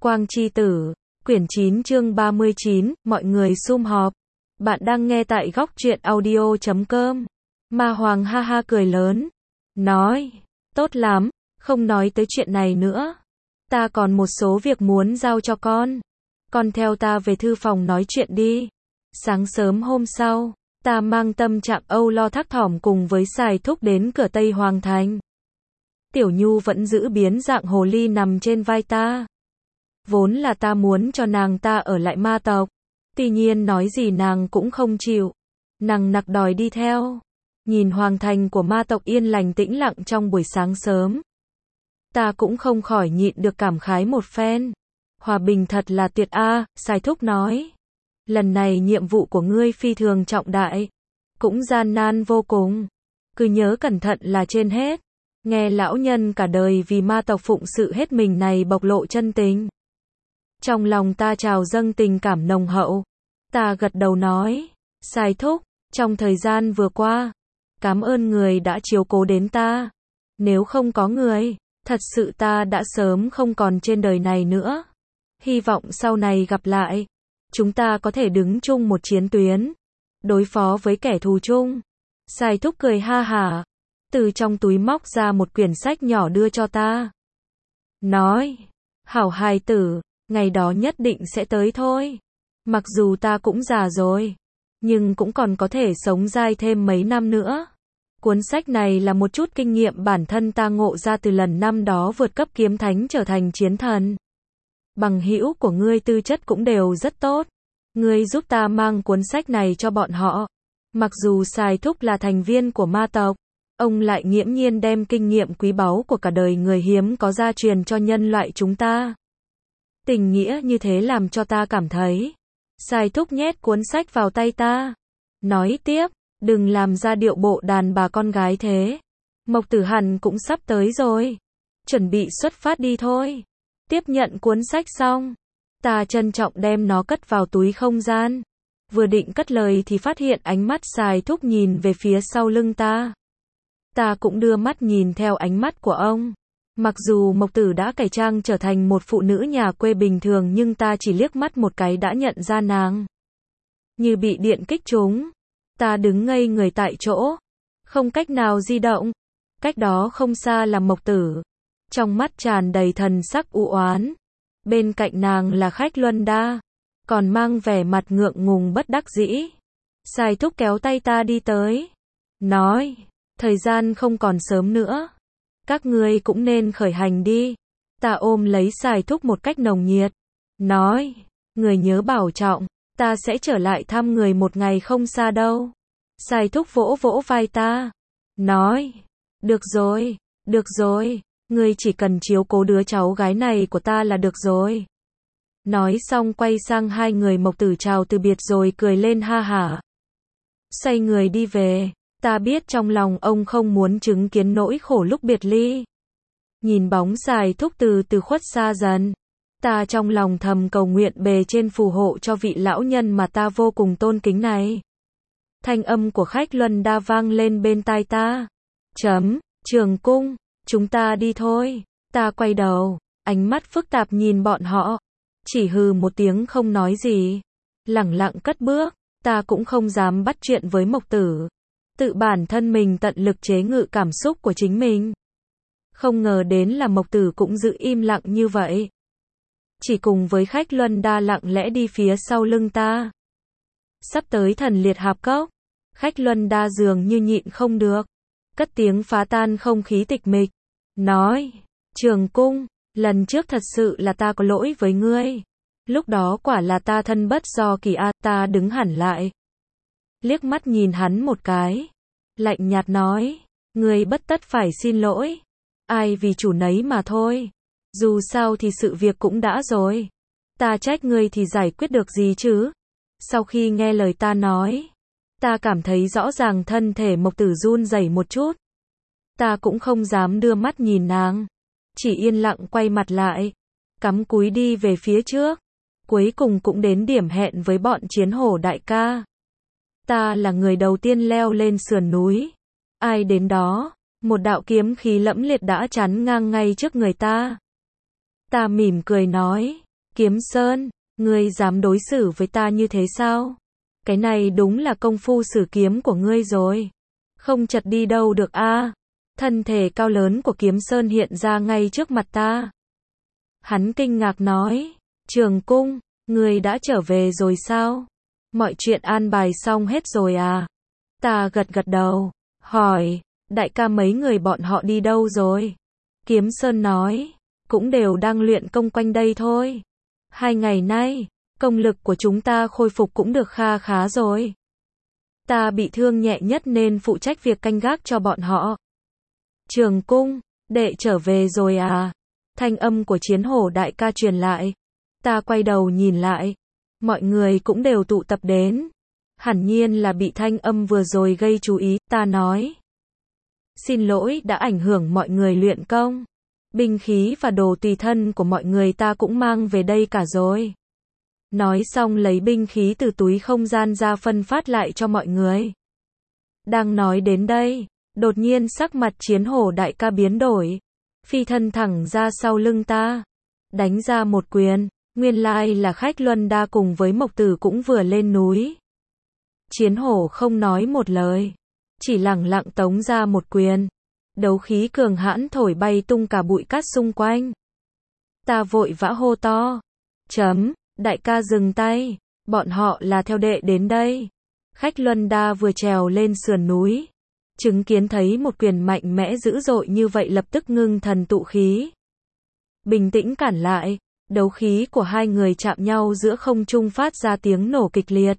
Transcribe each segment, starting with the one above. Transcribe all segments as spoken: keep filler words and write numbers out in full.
Quang Chi Tử, quyển chín chương ba mươi chín, mọi người sum họp. Bạn đang nghe tại góc truyện audio chấm com. Ma Hoàng ha ha cười lớn, nói, tốt lắm, không nói tới chuyện này nữa. Ta còn một số việc muốn giao cho con. Con theo ta về thư phòng nói chuyện đi. Sáng sớm hôm sau, ta mang tâm trạng âu lo thác thỏm cùng với Sài Thúc đến cửa Tây Hoàng Thành. Tiểu Nhu vẫn giữ biến dạng hồ ly nằm trên vai ta. Vốn là ta muốn cho nàng ta ở lại ma tộc. Tuy nhiên nói gì nàng cũng không chịu. Nàng nặc đòi đi theo. Nhìn hoàng thành của ma tộc yên lành tĩnh lặng trong buổi sáng sớm. Ta cũng không khỏi nhịn được cảm khái một phen. Hòa bình thật là tuyệt a, Sài Thúc nói. Lần này nhiệm vụ của ngươi phi thường trọng đại. Cũng gian nan vô cùng. Cứ nhớ cẩn thận là trên hết. Nghe lão nhân cả đời vì ma tộc phụng sự hết mình này bộc lộ chân tình. Trong lòng ta trào dâng tình cảm nồng hậu. Ta gật đầu nói, Sài Thúc, trong thời gian vừa qua, cảm ơn người đã chiếu cố đến ta. Nếu không có người, thật sự ta đã sớm không còn trên đời này nữa. Hy vọng sau này gặp lại, chúng ta có thể đứng chung một chiến tuyến, đối phó với kẻ thù chung. Sài Thúc cười ha hả, từ trong túi móc ra một quyển sách nhỏ đưa cho ta. Nói, hảo hài tử, ngày đó nhất định sẽ tới thôi. Mặc dù ta cũng già rồi, nhưng cũng còn có thể sống dai thêm mấy năm nữa. Cuốn sách này là một chút kinh nghiệm bản thân ta ngộ ra từ lần năm đó vượt cấp kiếm thánh trở thành chiến thần. Bằng hữu của ngươi tư chất cũng đều rất tốt. Ngươi giúp ta mang cuốn sách này cho bọn họ. Mặc dù Sài Thúc là thành viên của ma tộc, ông lại nghiễm nhiên đem kinh nghiệm quý báu của cả đời người hiếm có gia truyền cho nhân loại chúng ta. Tình nghĩa như thế làm cho ta cảm thấy. Sài Thúc nhét cuốn sách vào tay ta. Nói tiếp, đừng làm ra điệu bộ đàn bà con gái thế. Mộc Tử Hàn cũng sắp tới rồi. Chuẩn bị xuất phát đi thôi. Tiếp nhận cuốn sách xong, ta trân trọng đem nó cất vào túi không gian. Vừa định cất lời thì phát hiện ánh mắt Sài Thúc nhìn về phía sau lưng ta. Ta cũng đưa mắt nhìn theo ánh mắt của ông. Mặc dù Mộc Tử đã cải trang trở thành một phụ nữ nhà quê bình thường nhưng ta chỉ liếc mắt một cái đã nhận ra nàng. Như bị điện kích trúng. Ta đứng ngây người tại chỗ. Không cách nào di động. Cách đó không xa là Mộc Tử. Trong mắt tràn đầy thần sắc u oán. Bên cạnh nàng là Khách Luân Đa. Còn mang vẻ mặt ngượng ngùng bất đắc dĩ. Sài Thúc kéo tay ta đi tới. Nói, thời gian không còn sớm nữa. Các ngươi cũng nên khởi hành đi. Ta ôm lấy Sài Thúc một cách nồng nhiệt. Nói, người nhớ bảo trọng. Ta sẽ trở lại thăm người một ngày không xa đâu. Sài Thúc vỗ vỗ vai ta. Nói, được rồi, được rồi. Ngươi chỉ cần chiếu cố đứa cháu gái này của ta là được rồi. Nói xong quay sang hai người Mộc Tử chào từ biệt rồi cười lên ha hả. Xoay người đi về. Ta biết trong lòng ông không muốn chứng kiến nỗi khổ lúc biệt ly. Nhìn bóng Sài Thúc từ từ khuất xa dần. Ta trong lòng thầm cầu nguyện bề trên phù hộ cho vị lão nhân mà ta vô cùng tôn kính này. Thanh âm của Khách Luân Đa vang lên bên tai ta. Chấm, Trường Cung, chúng ta đi thôi. Ta quay đầu, ánh mắt phức tạp nhìn bọn họ. Chỉ hừ một tiếng không nói gì. Lẳng lặng cất bước, ta cũng không dám bắt chuyện với Mộc Tử. Tự bản thân mình tận lực chế ngự cảm xúc của chính mình. Không ngờ đến là Mộc Tử cũng giữ im lặng như vậy. Chỉ cùng với Khách Luân Đa lặng lẽ đi phía sau lưng ta. Sắp tới Thần Liệt Hạp Cốc. Khách Luân Đa dường như nhịn không được. Cất tiếng phá tan không khí tịch mịch. Nói, Trường Cung, lần trước thật sự là ta có lỗi với ngươi. Lúc đó quả là ta thân bất do kỳ a. Ta đứng hẳn lại. Liếc mắt nhìn hắn một cái. Lạnh nhạt nói, ngươi bất tất phải xin lỗi. Ai vì chủ nấy mà thôi. Dù sao thì sự việc cũng đã rồi. Ta trách ngươi thì giải quyết được gì chứ. Sau khi nghe lời ta nói, ta cảm thấy rõ ràng thân thể Mộc Tử run rẩy một chút. Ta cũng không dám đưa mắt nhìn nàng. Chỉ yên lặng quay mặt lại. Cắm cúi đi về phía trước. Cuối cùng cũng đến điểm hẹn với bọn Chiến Hổ đại ca. Ta là người đầu tiên leo lên sườn núi. Ai đến đó, một đạo kiếm khí lẫm liệt đã chắn ngang ngay trước người ta. Ta mỉm cười nói, Kiếm Sơn, ngươi dám đối xử với ta như thế sao? Cái này đúng là công phu sử kiếm của ngươi rồi. Không chật đi đâu được a. À. Thân thể cao lớn của Kiếm Sơn hiện ra ngay trước mặt ta. Hắn kinh ngạc nói, Trường Cung, ngươi đã trở về rồi sao? Mọi chuyện an bài xong hết rồi à? Ta gật gật đầu, hỏi, đại ca mấy người bọn họ đi đâu rồi? Kiếm Sơn nói, cũng đều đang luyện công quanh đây thôi. Hai ngày nay, công lực của chúng ta khôi phục cũng được kha khá rồi. Ta bị thương nhẹ nhất nên phụ trách việc canh gác cho bọn họ. Trường Cung, đệ trở về rồi à? Thanh âm của Chiến Hổ đại ca truyền lại. Ta quay đầu nhìn lại. Mọi người cũng đều tụ tập đến. Hẳn nhiên là bị thanh âm vừa rồi gây chú ý, ta nói. Xin lỗi đã ảnh hưởng mọi người luyện công. Binh khí và đồ tùy thân của mọi người ta cũng mang về đây cả rồi. Nói xong lấy binh khí từ túi không gian ra phân phát lại cho mọi người. Đang nói đến đây, đột nhiên sắc mặt Chiến Hổ đại ca biến đổi. Phi thân thẳng ra sau lưng ta. Đánh ra một quyền. Nguyên lai là Khách Luân Đa cùng với Mộc Tử cũng vừa lên núi. Chiến Hổ không nói một lời. Chỉ lẳng lặng tống ra một quyền. Đấu khí cường hãn thổi bay tung cả bụi cát xung quanh. Ta vội vã hô to. Chấm, đại ca dừng tay. Bọn họ là theo đệ đến đây. Khách Luân Đa vừa trèo lên sườn núi. Chứng kiến thấy một quyền mạnh mẽ dữ dội như vậy lập tức ngưng thần tụ khí. Bình tĩnh cản lại. Đấu khí của hai người chạm nhau giữa không trung phát ra tiếng nổ kịch liệt.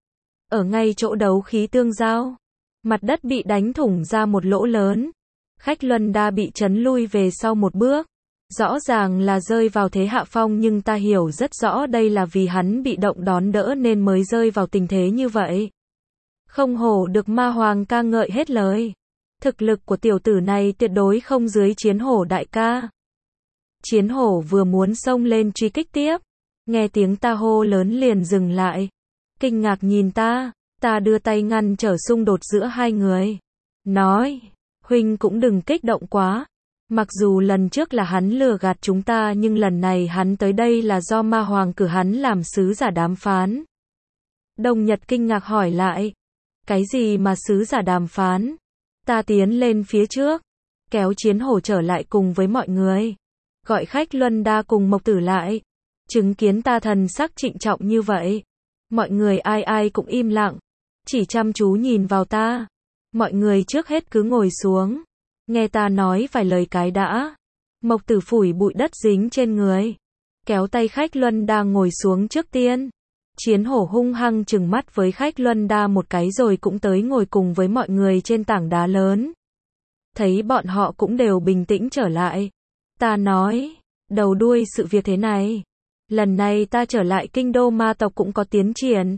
Ở ngay chỗ đấu khí tương giao, mặt đất bị đánh thủng ra một lỗ lớn. Khách Luân Đa bị chấn lui về sau một bước. Rõ ràng là rơi vào thế hạ phong nhưng ta hiểu rất rõ đây là vì hắn bị động đón đỡ nên mới rơi vào tình thế như vậy. Không hổ được Ma Hoàng ca ngợi hết lời. Thực lực của tiểu tử này tuyệt đối không dưới Chiến Hổ đại ca. Chiến Hổ vừa muốn xông lên truy kích tiếp. Nghe tiếng ta hô lớn liền dừng lại. Kinh ngạc nhìn ta. Ta đưa tay ngăn trở xung đột giữa hai người. Nói. Huynh cũng đừng kích động quá. Mặc dù lần trước là hắn lừa gạt chúng ta nhưng lần này hắn tới đây là do Ma Hoàng cử hắn làm sứ giả đàm phán. Đông Nhật kinh ngạc hỏi lại. Cái gì mà sứ giả đàm phán? Ta tiến lên phía trước. Kéo Chiến Hổ trở lại cùng với mọi người. Gọi Khách Luân Đa cùng Mộc Tử lại. Chứng kiến ta thần sắc trịnh trọng như vậy. Mọi người ai ai cũng im lặng. Chỉ chăm chú nhìn vào ta. Mọi người trước hết cứ ngồi xuống. Nghe ta nói vài lời cái đã. Mộc Tử phủi bụi đất dính trên người. Kéo tay Khách Luân Đa ngồi xuống trước tiên. Chiến Hổ hung hăng trừng mắt với Khách Luân Đa một cái rồi cũng tới ngồi cùng với mọi người trên tảng đá lớn. Thấy bọn họ cũng đều bình tĩnh trở lại. Ta nói, đầu đuôi sự việc thế này. Lần này ta trở lại kinh đô ma tộc cũng có tiến triển.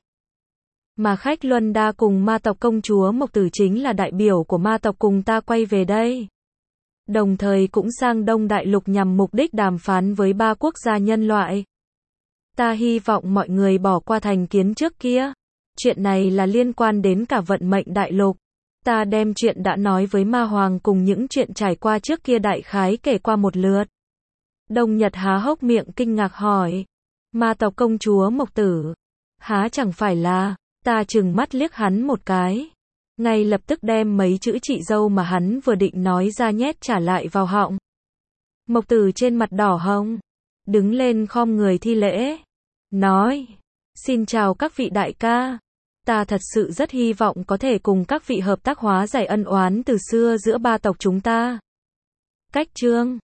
Mà Khách Luân Đa cùng ma tộc công chúa Mộc Tử chính là đại biểu của ma tộc cùng ta quay về đây. Đồng thời cũng sang Đông Đại Lục nhằm mục đích đàm phán với ba quốc gia nhân loại. Ta hy vọng mọi người bỏ qua thành kiến trước kia. Chuyện này là liên quan đến cả vận mệnh đại lục. Ta đem chuyện đã nói với Ma Hoàng cùng những chuyện trải qua trước kia đại khái kể qua một lượt. Đông Nhật há hốc miệng kinh ngạc hỏi. Ma tộc công chúa Mộc Tử. Há chẳng phải là, ta trừng mắt liếc hắn một cái. Ngay lập tức đem mấy chữ chị dâu mà hắn vừa định nói ra nhét trả lại vào họng. Mộc Tử trên mặt đỏ hồng. Đứng lên khom người thi lễ. Nói. Xin chào các vị đại ca. Ta thật sự rất hy vọng có thể cùng các vị hợp tác hóa giải ân oán từ xưa giữa ba tộc chúng ta. Cách chương